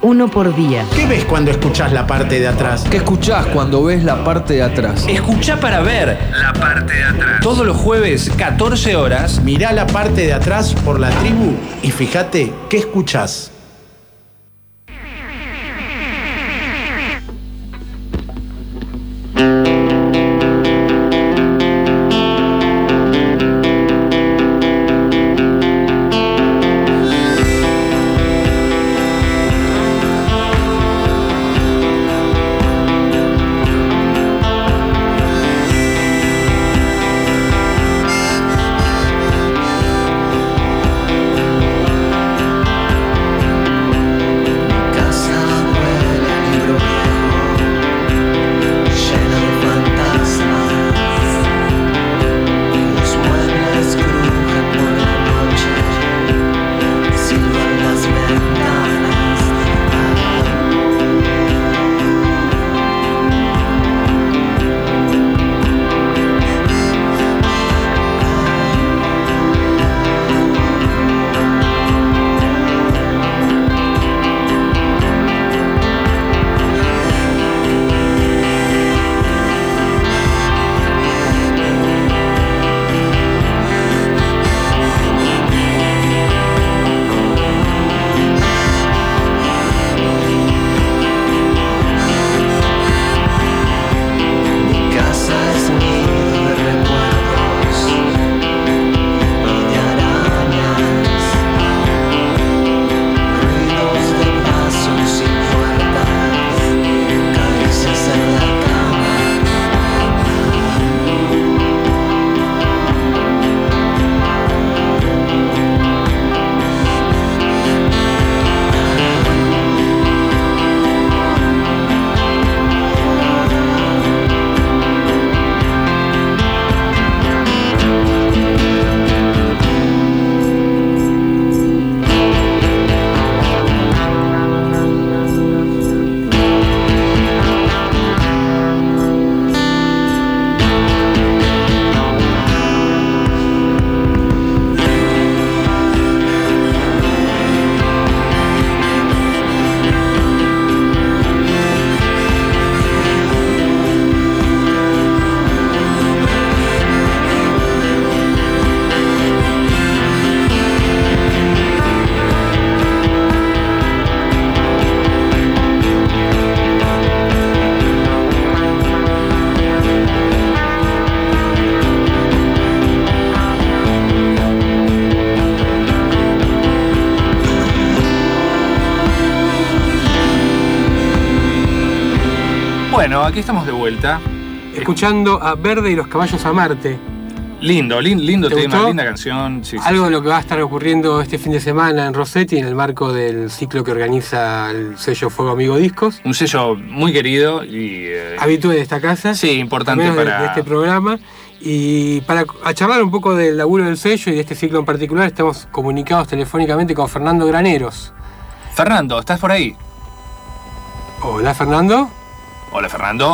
Uno por día. ¿Qué ves cuando escuchás la parte de atrás? ¿Qué escuchás cuando ves la parte de atrás? Escuchá para ver la parte de atrás. Todos los jueves, 14 horas. Mirá la parte de atrás por La Tribu y fíjate qué escuchás. Bueno, aquí estamos de vuelta. Escuchando a Verde y los caballos a Marte. Lindo ¿Te tema, gustó? linda canción. Sí, Algo sí. de lo que va a estar ocurriendo este fin de semana en Rossetti en el marco del ciclo que organiza el sello Fuego Amigo Discos. Un sello muy querido y... Habitué de esta casa. Sí, importante al menos para... de este programa. Y para charlar un poco del laburo del sello y de este ciclo en particular, estamos comunicados telefónicamente con Fernando Graneros. Fernando, ¿estás por ahí? Hola, Fernando. Hola, Fernando.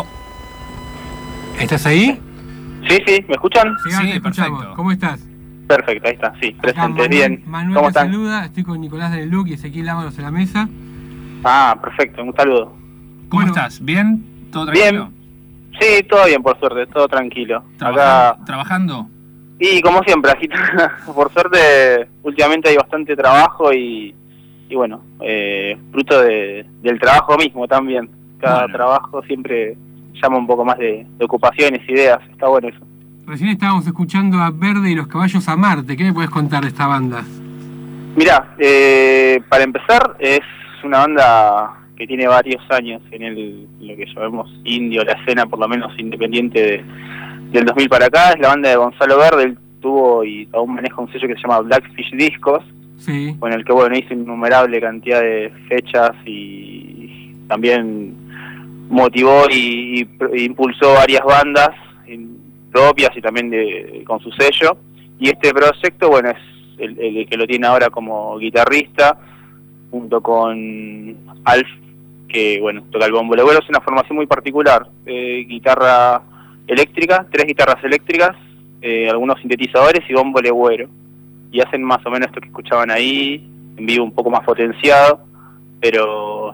¿Estás ahí? Sí, ¿me escuchan? Sí, ahora Sí, te escuchamos. perfecto. ¿Cómo estás? Perfecto, ahí está, sí, Acá presente, bien. Manuel ¿Cómo te están? saluda, estoy con Nicolás del Luc y Ezequiel Ábalos en la mesa. Ah, perfecto, un saludo. ¿Cómo Bueno. estás? ¿Bien? ¿Todo tranquilo? Sí, todo bien, por suerte, todo tranquilo. ¿Trabajando? Y como siempre, aquí por suerte, últimamente hay bastante trabajo y bueno, fruto del trabajo mismo también. Cada Bueno. trabajo siempre llama un poco más de ocupaciones, ideas, está bueno eso. Recién estábamos escuchando a Verde y los caballos a Marte. ¿Qué me puedes contar de esta banda? Mirá, para empezar, es una banda que tiene varios años en lo que llamamos indio, la escena por lo menos independiente del 2000 para acá. Es la banda de Gonzalo Verde. Él tuvo y aún maneja un sello que se llama Blackfish Discos, Sí. con el que hizo innumerable cantidad de fechas y también motivó y impulsó varias bandas propias y también con su sello. Y este proyecto, bueno, es el que lo tiene ahora como guitarrista, junto con Alf, que bueno, toca el bombo legüero. Es una formación muy particular, guitarra eléctrica, 3 guitarras eléctricas, algunos sintetizadores y bombo legüero. Y hacen más o menos esto que escuchaban ahí, en vivo un poco más potenciado, pero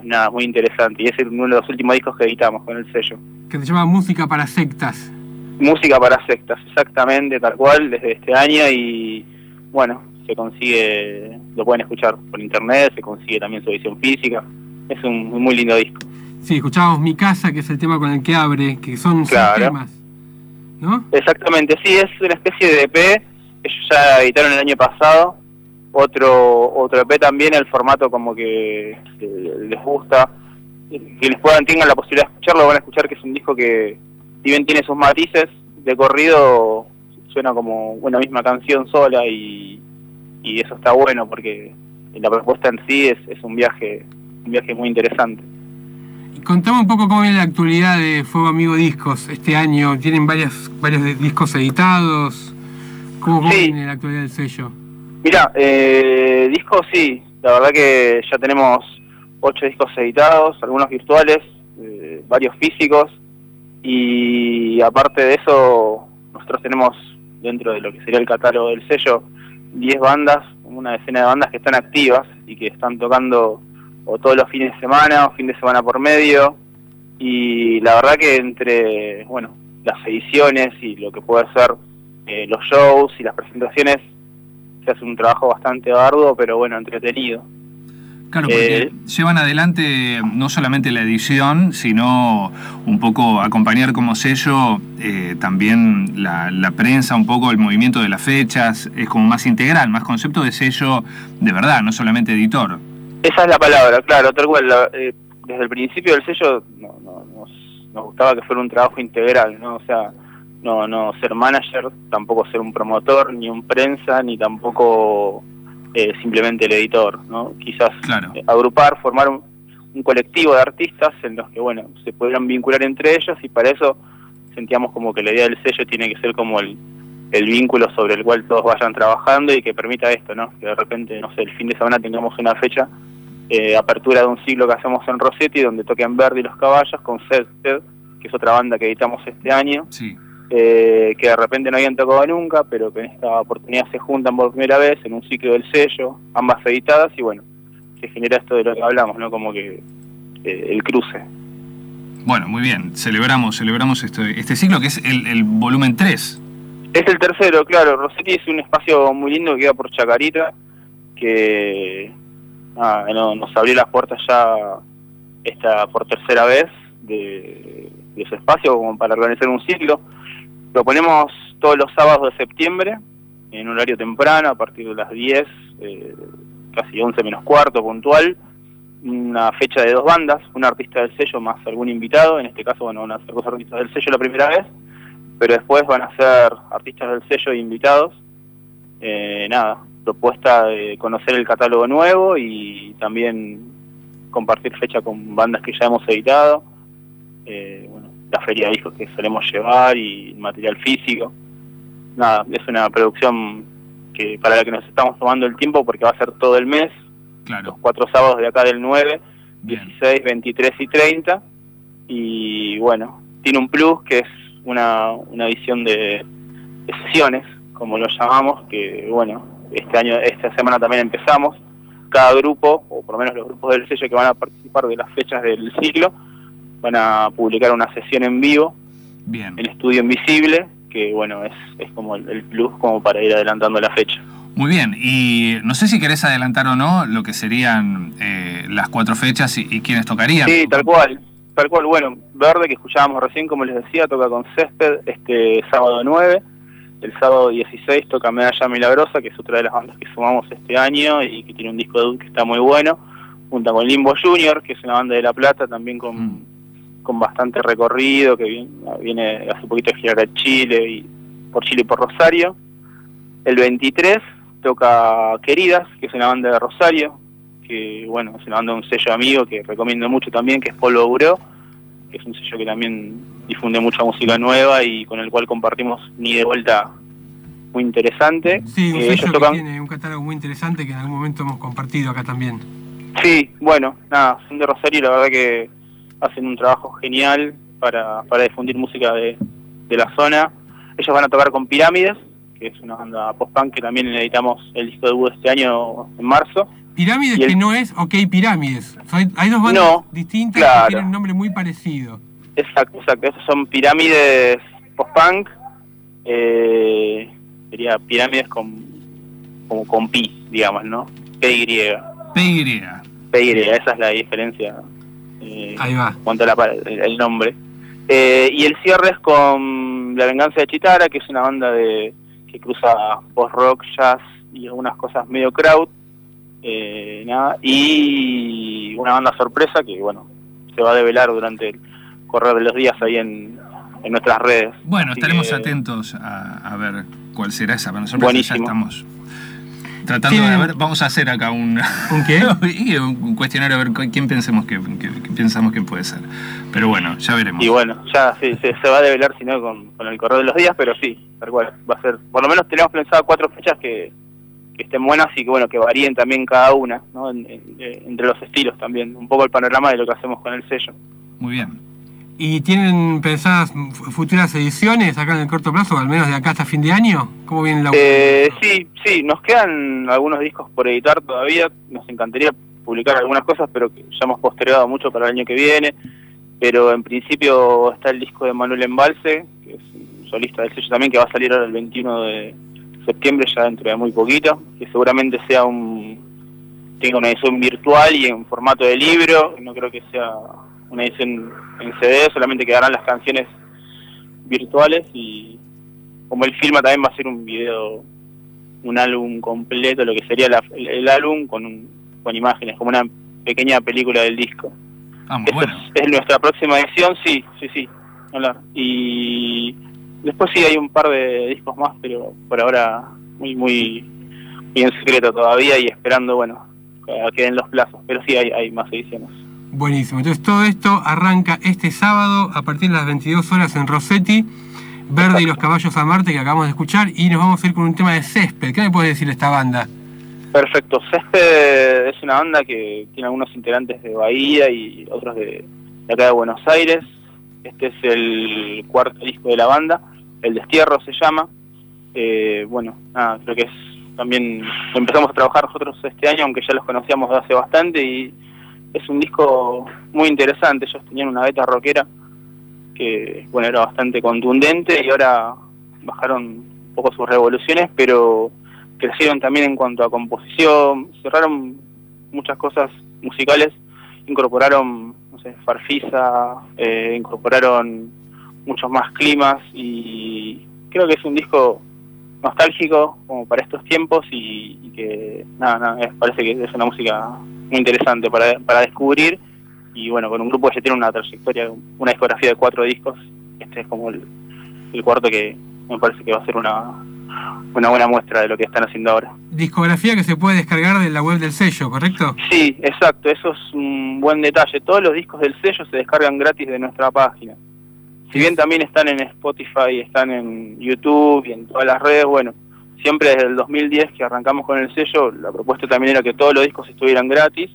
nada, muy interesante. Y es uno de los últimos discos que editamos con el sello. Que se llama Música para Sectas. Música para sectas, exactamente, tal cual, desde este año. Y bueno, se consigue, lo pueden escuchar por internet, se consigue también su edición física. Es un muy lindo disco. Sí, escuchábamos Mi Casa, que es el tema con el que abre, que son 6 temas, ¿no? Exactamente, sí, es una especie de EP. Ellos ya editaron el año pasado otro EP también, el formato como que les gusta. Que tengan la posibilidad de escucharlo, van a escuchar que es un disco que, si bien tiene sus matices, de corrido suena como una misma canción sola, y eso está bueno porque la propuesta en sí es un viaje muy interesante. Y contame un poco cómo viene la actualidad de Fuego Amigo Discos este año. ¿Tienen varios discos editados? ¿Cómo viene la actualidad del sello? Mira, discos sí, la verdad que ya tenemos 8 discos editados, algunos virtuales, varios físicos, y aparte de eso, nosotros tenemos dentro de lo que sería el catálogo del sello 10 bandas, una decena de bandas que están activas y que están tocando o todos los fines de semana o fin de semana por medio, y la verdad que entre las ediciones y lo que puede ser los shows y las presentaciones, se hace un trabajo bastante arduo, pero entretenido. Claro, porque llevan adelante no solamente la edición, sino un poco acompañar como sello también la prensa, un poco el movimiento de las fechas. Es como más integral, más concepto de sello de verdad, no solamente editor. Esa es la palabra, claro, tal cual. Desde el principio del sello nos gustaba que fuera un trabajo integral, ¿no? O sea, no ser manager, tampoco ser un promotor, ni un prensa, ni tampoco simplemente el editor, ¿no? Quizás agrupar, formar un colectivo de artistas en los que, se pudieran vincular entre ellos, y para eso sentíamos como que la idea del sello tiene que ser como el vínculo sobre el cual todos vayan trabajando y que permita esto, ¿no? Que de repente, el fin de semana tengamos una fecha, apertura de un ciclo que hacemos en Rossetti, donde toquen Verdi y Los Caballos, con Céspedes, que es otra banda que editamos este año. Sí. Que de repente no habían tocado nunca, pero que en esta oportunidad se juntan por primera vez en un ciclo del sello, ambas editadas, y se genera esto de lo que hablamos, ¿no? Como que el cruce. Bueno, muy bien, celebramos este ciclo, que es el volumen 3. Es el tercero, claro. Rossetti es un espacio muy lindo que queda por Chacarita, que nos abrió las puertas ya por tercera vez de su espacio, como para organizar un ciclo. Lo ponemos todos los sábados de septiembre, en un horario temprano, a partir de las 10, casi 11 menos cuarto, puntual. Una fecha de 2 bandas, un artista del sello más algún invitado. En este caso, van a ser 2 artistas del sello la primera vez, pero después van a ser artistas del sello e invitados. Propuesta de conocer el catálogo nuevo y también compartir fecha con bandas que ya hemos editado. La feria de discos que solemos llevar y material físico. Es una producción para la que nos estamos tomando el tiempo, porque va a ser todo el mes. Claro. Los 4 sábados de acá del 9, Bien. 16, 23 y 30. Y tiene un plus que es una edición de sesiones, como lo llamamos, que esta semana también empezamos. Cada grupo, o por lo menos los grupos del sello que van a participar de las fechas del ciclo, van a publicar una sesión en vivo. Bien. En Estudio Invisible, que es como el plus como para ir adelantando la fecha. Muy bien, y no sé si querés adelantar o no lo que serían las 4 fechas y quiénes tocarían. Sí, tal cual. Verde, que escuchábamos recién, como les decía, toca con Césped este sábado 9. El sábado 16 toca Medalla Milagrosa, que es otra de las bandas que sumamos este año y que tiene un disco debut que está muy bueno, junto con Limbo Junior, que es una banda de La Plata también con bastante recorrido, que viene hace poquito de girar a Chile y por Rosario. El 23 toca Queridas, que es una banda de Rosario, que es una banda de un sello amigo que recomiendo mucho también, que es Polvo Buró, que es un sello que también difunde mucha música nueva y con el cual compartimos Ni de Vuelta, muy interesante. Sí, un sello que tiene un catálogo muy interesante que en algún momento hemos compartido acá también. Sí, son de Rosario y la verdad que hacen un trabajo genial para difundir música de la zona. Ellos van a tocar con Pirámides, que es una banda post-punk que también editamos el disco debut este año en marzo. Pirámides que no es OK Pirámides. Hay dos bandas distintas que tienen un nombre muy parecido. Exacto. Esos son Pirámides post-punk. Sería Pirámides como con pi, digamos, ¿no? PY, esa es la diferencia. Ahí va. En cuanto a el nombre. Y el cierre es con La Venganza de Chitara, que es una banda que cruza post-rock, jazz y algunas cosas medio crowd. Y una banda sorpresa que, bueno, se va a develar durante el correr de los días ahí en nuestras redes. Bueno, así estaremos atentos a ver cuál será esa banda sorpresa. Buenísimo. Ya estamos tratando de ver, vamos a hacer acá ¿Un qué? un cuestionario a ver quién pensamos que pensamos que puede ser. Pero bueno, ya veremos. Y bueno, ya sí, se va a develar, si no con el correr de los días, pero sí, tal cual, va a ser, por lo menos tenemos pensado 4 fechas que estén buenas y que bueno, que varíen también cada una, ¿no? Entre los estilos también, un poco el panorama de lo que hacemos con el sello. Muy bien. ¿Y tienen pensadas futuras ediciones acá en el corto plazo, al menos de acá hasta fin de año? ¿Cómo viene la Sí, nos quedan algunos discos por editar todavía, nos encantaría publicar algunas cosas, pero que ya hemos postergado mucho para el año que viene, pero en principio está el disco de Manuel Embalse, que es un solista del sello también, que va a salir ahora el 21 de septiembre, ya dentro de muy poquito, que seguramente tenga una edición virtual y en formato de libro, no creo que sea una edición en CD, solamente quedarán las canciones virtuales, y como él filma también va a ser un álbum completo, lo que sería el álbum con imágenes, como una pequeña película del disco. Muy bueno. Es nuestra próxima edición, sí. Hola. Y después sí hay un par de discos más, pero por ahora muy en secreto todavía y esperando, bueno, a que den los plazos, pero sí hay más ediciones. Buenísimo, entonces todo esto arranca este sábado a partir de las 22 horas en Rossetti, Verde y los Caballos a Marte, que acabamos de escuchar, y nos vamos a ir con un tema de Césped. ¿Qué me puede decir esta banda? Perfecto, Césped es una banda que tiene algunos integrantes de Bahía y otros de acá de Buenos Aires. Este es el 4º disco de la banda, El Destierro se llama. Creo que también empezamos a trabajar nosotros este año, aunque ya los conocíamos de hace bastante, y es un disco muy interesante. Ellos tenían una beta rockera que, bueno, era bastante contundente, y ahora bajaron un poco sus revoluciones, pero crecieron también en cuanto a composición, cerraron muchas cosas musicales, incorporaron, Farfisa, incorporaron muchos más climas, y creo que es un disco nostálgico como para estos tiempos, y que parece que es una música muy interesante para descubrir, y bueno, con un grupo que ya tiene una trayectoria, una discografía de 4 discos, este es como el 4º, que me parece que va a ser una buena muestra de lo que están haciendo ahora. Discografía que se puede descargar de la web del sello, ¿correcto? Sí, exacto, eso es un buen detalle. Todos los discos del sello se descargan gratis de nuestra página. Si bien también están en Spotify, están en YouTube y en todas las redes, bueno, siempre desde el 2010 que arrancamos con el sello, la propuesta también era que todos los discos estuvieran gratis,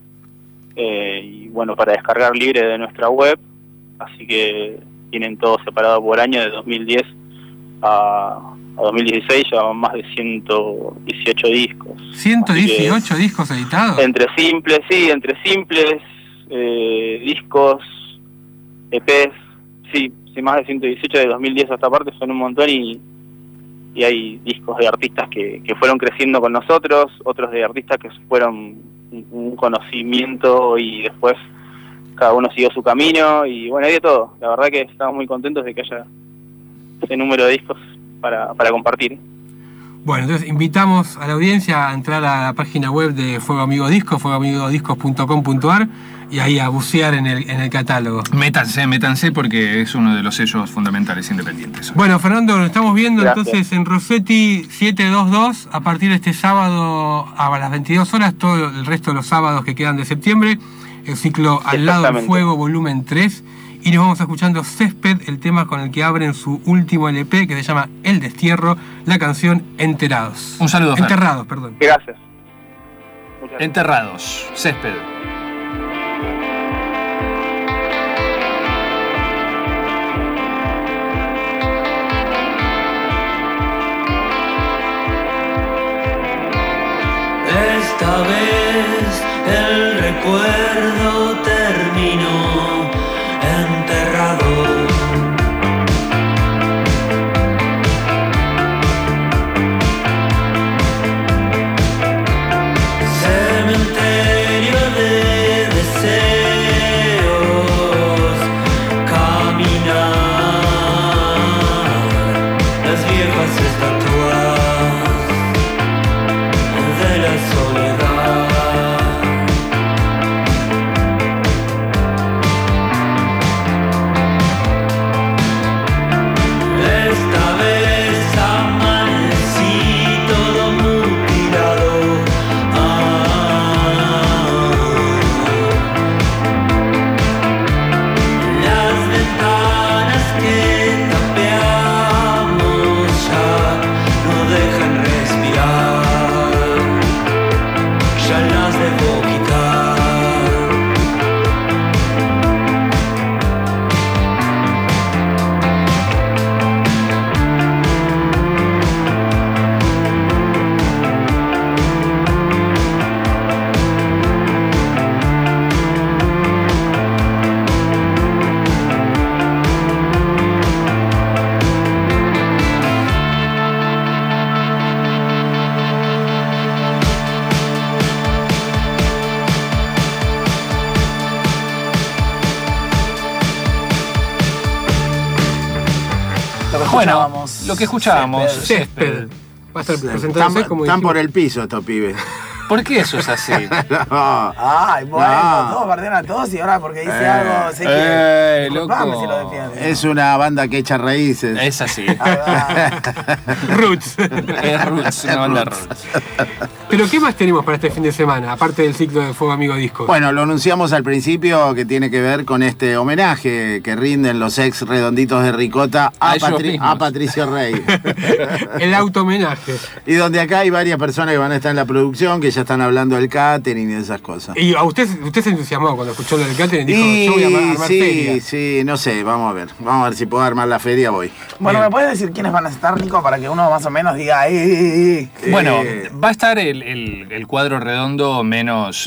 y bueno, para descargar libre de nuestra web, así que tienen todo separado por año, de 2010 a 2016 llevaban más de 118 discos. ¿118 discos editados? Entre simples, discos, EPs, sí, más de 118 de 2010 hasta aparte, son un montón, y hay discos de artistas que fueron creciendo con nosotros, otros de artistas que fueron un conocimiento y después cada uno siguió su camino, y bueno, hay de todo. La verdad que estamos muy contentos de que haya ese número de discos para compartir. Bueno, entonces invitamos a la audiencia a entrar a la página web de Fuego Amigo Disco, fuegoamigodiscos.com.ar, y ahí a bucear en el catálogo. Métanse porque es uno de los sellos fundamentales independientes. Bueno, Fernando, nos estamos viendo. Gracias. Entonces en Rossetti 722 a partir de este sábado a las 22 horas, todo el resto de los sábados que quedan de septiembre, el ciclo Al lado del fuego, volumen 3. Y nos vamos escuchando Césped, el tema con el que abren su último LP, que se llama El Destierro, la canción Enterados. Un saludo, Fer. Enterrados, perdón. Gracias. Enterrados, Césped. Esta vez recuerdo terminó enterrado. Cementerio de deseos, caminar las viejas estatuas de la soledad. Esta vez amanecí todo mutilado. Las ventanas que tapeamos ya no dejan respirar, ya las debo quitar. Bueno, lo que escuchábamos, Césped. Va a estar presentándose como Están dijimos. por el piso estos pibes. ¿por qué eso es así? No. Ay, bueno, No. todos bardean a todos y ahora porque dice algo, sé que... Disculpame loco. si lo defiende. Es una banda que echa raíces. Es así. Roots. Es Roots, una banda Roots. Pero ¿qué más tenemos para este fin de semana? Aparte del ciclo de Fuego Amigo Discos. Bueno, lo anunciamos al principio que tiene que ver con este homenaje que rinden los ex redonditos de Ricota A ellos mismos. a Patricio Rey. El auto-homenaje. Y donde acá hay varias personas que van a estar en la producción, que ya están hablando del catering y de esas cosas. Y a usted se entusiasmó cuando escuchó lo del catering y dijo, yo voy a armar feria. Sí, no sé, vamos a ver si puedo armar la feria hoy. Bueno, ¿me puedes decir quiénes van a estar, Nico, para que uno más o menos diga, Bueno, va a estar el cuadro redondo menos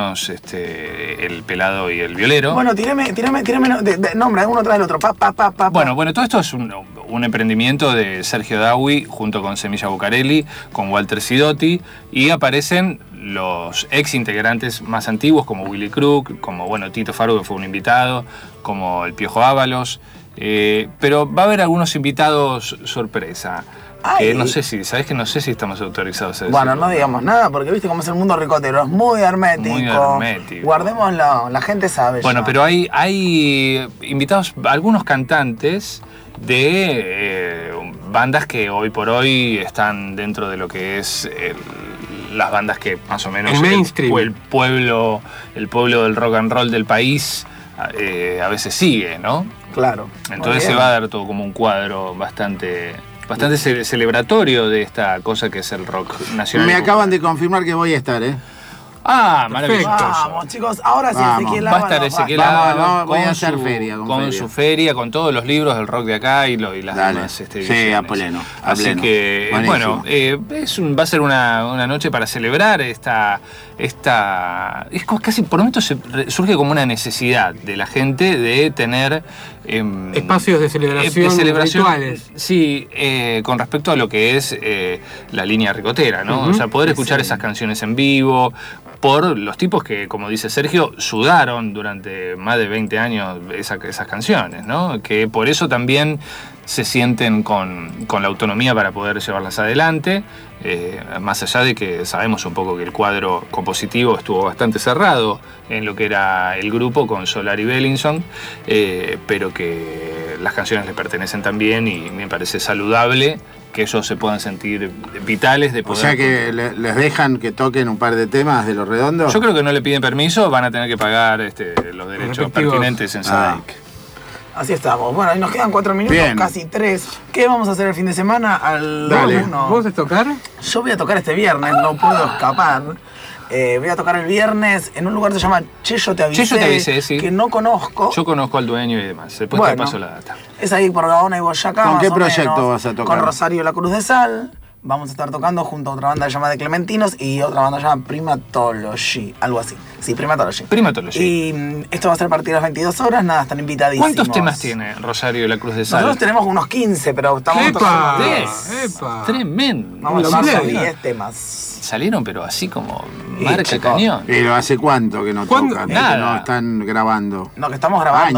el pelado y el violero. Bueno, tírame nombre, uno tras del otro. Bueno, todo esto es un emprendimiento de Sergio Dawi junto con Semilla Bucarelli, con Walter Sidotti, y aparecen los ex integrantes más antiguos como Willy Crook, como Tito Faro, que fue un invitado, como el Piojo Ábalos, pero va a haber algunos invitados sorpresa. Que no sé si estamos autorizados a decirlo. Bueno, no digamos nada, porque viste cómo es el mundo ricotero, es muy hermético. Muy hermético. Guardémoslo, la gente sabe. Bueno, ya. pero hay invitados, algunos cantantes de bandas que hoy por hoy están dentro de lo que es las bandas que más o menos el mainstream. el pueblo del rock and roll del país a veces sigue, ¿no? Claro. Entonces se va a dar todo como un cuadro bastante celebratorio de esta cosa que es el rock nacional. Me acaban de confirmar que voy a estar, Ah, maravilloso. Vamos, chicos, ahora sí, Vamos. Ezequiel Va a estar Ezequiel Vamos, voy a con hacer feria, con feria. su feria, con todos los libros del rock de acá y las Dale. demás Sí, ediciones. a pleno. Así que, Buenísimo. va a ser una noche para celebrar esta es casi por momentos surge como una necesidad de la gente de tener espacios de celebración, rituales. Sí, con respecto a lo que es la línea ricotera, ¿no? Uh-huh. O sea, poder escuchar esas canciones en vivo por los tipos que, como dice Sergio, sudaron durante más de 20 años esas canciones, ¿no? Que por eso también se sienten con la autonomía para poder llevarlas adelante, más allá de que sabemos un poco que el cuadro compositivo estuvo bastante cerrado en lo que era el grupo con Solari y Bellinson, pero que las canciones le pertenecen también y me parece saludable que ellos se puedan sentir vitales de poder... O sea que les dejan que toquen un par de temas de Los Redondos. Yo creo que no le piden permiso, van a tener que pagar los derechos pertinentes en Sadaic. Así estamos. Bueno, y nos quedan 4 minutos, Bien. casi 3. ¿Qué vamos a hacer el fin de semana? Dale. ¿Vos vas a tocar? Yo voy a tocar este viernes, no puedo escapar. Voy a tocar el viernes en un lugar que se llama Cheyo Te Avisé, sí. que no conozco. Yo conozco al dueño y demás. Después te paso la data. Es ahí por Gaona y Boyacá. ¿Con más qué o proyecto menos, vas a tocar? Con Rosario La Cruz de Sal, vamos a estar tocando junto a otra banda llamada de Clementinos y otra banda llamada Primatology, algo así. Sí, Primatology. Y esto va a ser a partir de las 22 horas, nada, están invitadísimos. ¿Cuántos temas tiene Rosario de la Cruz de Sal? Nosotros tenemos unos 15, pero estamos tocando 10. Tremendo. Vamos a tomar 10 temas. Salieron, pero así como marca cañón. Pero ¿hace cuánto que no tocan? Nada. Que no están grabando. No, que estamos grabando.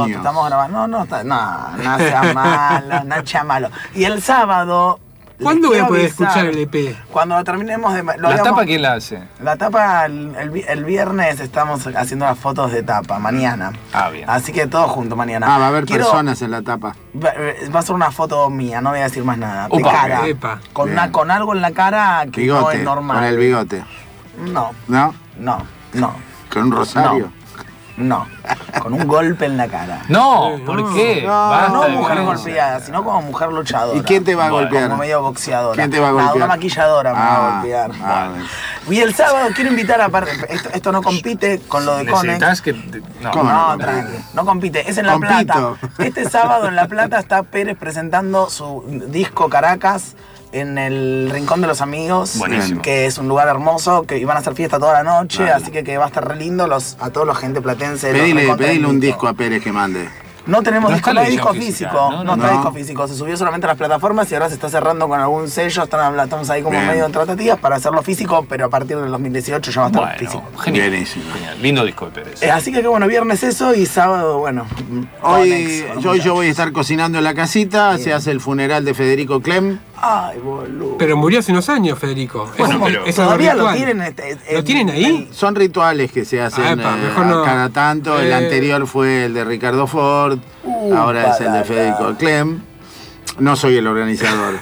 No sea malo. Y el sábado... ¿Cuándo voy a poder escuchar el EP? Cuando terminemos de... ¿La tapa quién la hace? La tapa, el viernes estamos haciendo las fotos de tapa, mañana. Ah, bien. Así que todo junto mañana. Va a haber personas en la tapa. Va a ser una foto mía, no voy a decir más nada. Upa, de cara. Epa. Con algo en la cara que Bigote, no es normal. con el bigote. No. ¿No? No. Con un rosario. No. Con un golpe en la cara. No, ¿por qué? No mujer golpeada, sino como mujer luchadora. ¿Y quién te va a golpear? Como medio boxeadora. ¿Quién te va a golpear? Una maquilladora me va a golpear. Y el sábado quiero invitar, aparte, esto no compite con lo de Conex. ¿Necesitas que...? No compite, es en La Plata. Este sábado en La Plata está Pérez presentando su disco Caracas en el Rincón de los Amigos. Buenísimo. Que es un lugar hermoso, que van a hacer fiesta toda la noche, así que va a estar re lindo a toda la gente platense. Pedile un disco a Pérez que mande. No tenemos disco, no hay disco física, físico. No está disco físico. Se subió solamente a las plataformas y ahora se está cerrando con algún sello. Estamos ahí como medio en tratativas para hacerlo físico, pero a partir del 2018 ya va a estar físico. Genial. Buenísimo. Genial. Lindo disco de Pérez. Así que bueno, viernes eso y sábado, bueno. Hoy yo voy a estar cocinando en la casita. Se hace el funeral de Federico Clem. Ay, boludo. Pero murió hace unos años, Federico. Bueno, pero todavía lo tienen. ¿Lo tienen ahí? Son rituales que se hacen cada tanto. El anterior fue el de Ricardo Ford. Ahora es el de Federico Clem. No soy el organizador.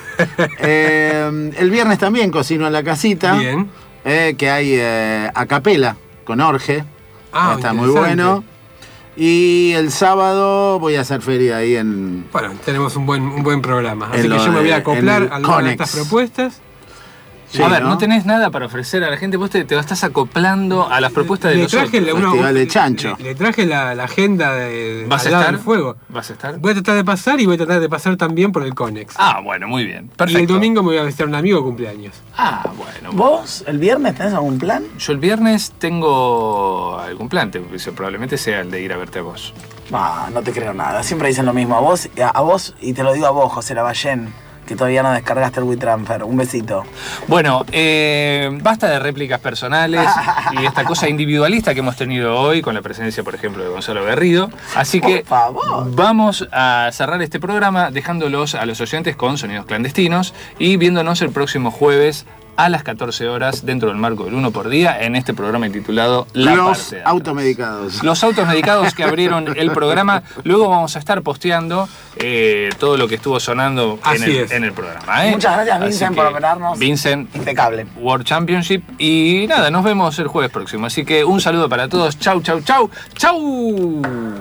El viernes también cocino en la casita. Bien. Que hay a capela con Orge. Está muy bueno. Y el sábado voy a hacer feria ahí en... Bueno, tenemos un buen programa. Así que yo me voy a acoplar a alguna de estas propuestas. Sí, a ver, ¿no? tenés nada para ofrecer a la gente, vos te estás acoplando a las propuestas de los otros. Festival de Chancho. Le traje la agenda de ¿Vas a estar? Del fuego. ¿Vas a estar? Voy a tratar de pasar y voy a tratar de pasar también por el Conex. Ah, bueno, muy bien. Perfecto. Y el domingo me voy a visitar a un amigo de cumpleaños. Ah, bueno. ¿Vos el viernes tenés algún plan? Yo el viernes tengo algún plan, probablemente sea el de ir a verte a vos. No te creo nada, siempre dicen lo mismo. A vos y te lo digo a vos, José Lavallén, que todavía no descargaste el WeTransfer. Un besito. Bueno, basta de réplicas personales y esta cosa individualista que hemos tenido hoy con la presencia, por ejemplo, de Gonzalo Garrido. Así que vamos a cerrar este programa dejándolos a los oyentes con Sonidos Clandestinos y viéndonos el próximo jueves a las 14 horas dentro del marco del 1 por día en este programa intitulado Los automedicados. Los automedicados que abrieron el programa. Luego vamos a estar posteando todo lo que estuvo sonando en el programa. Muchas gracias, Vincent, por operarnos. Vincent, impecable. World Championship. Y nada, nos vemos el jueves próximo. Así que un saludo para todos. Chau, chau, chau. Chau.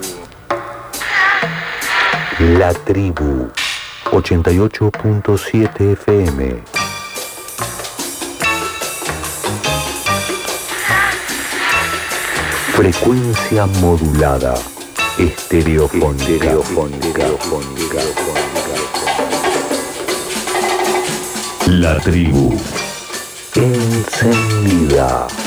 La Tribu 88.7 FM. Frecuencia modulada. Estereofónica. La Tribu. Encendida.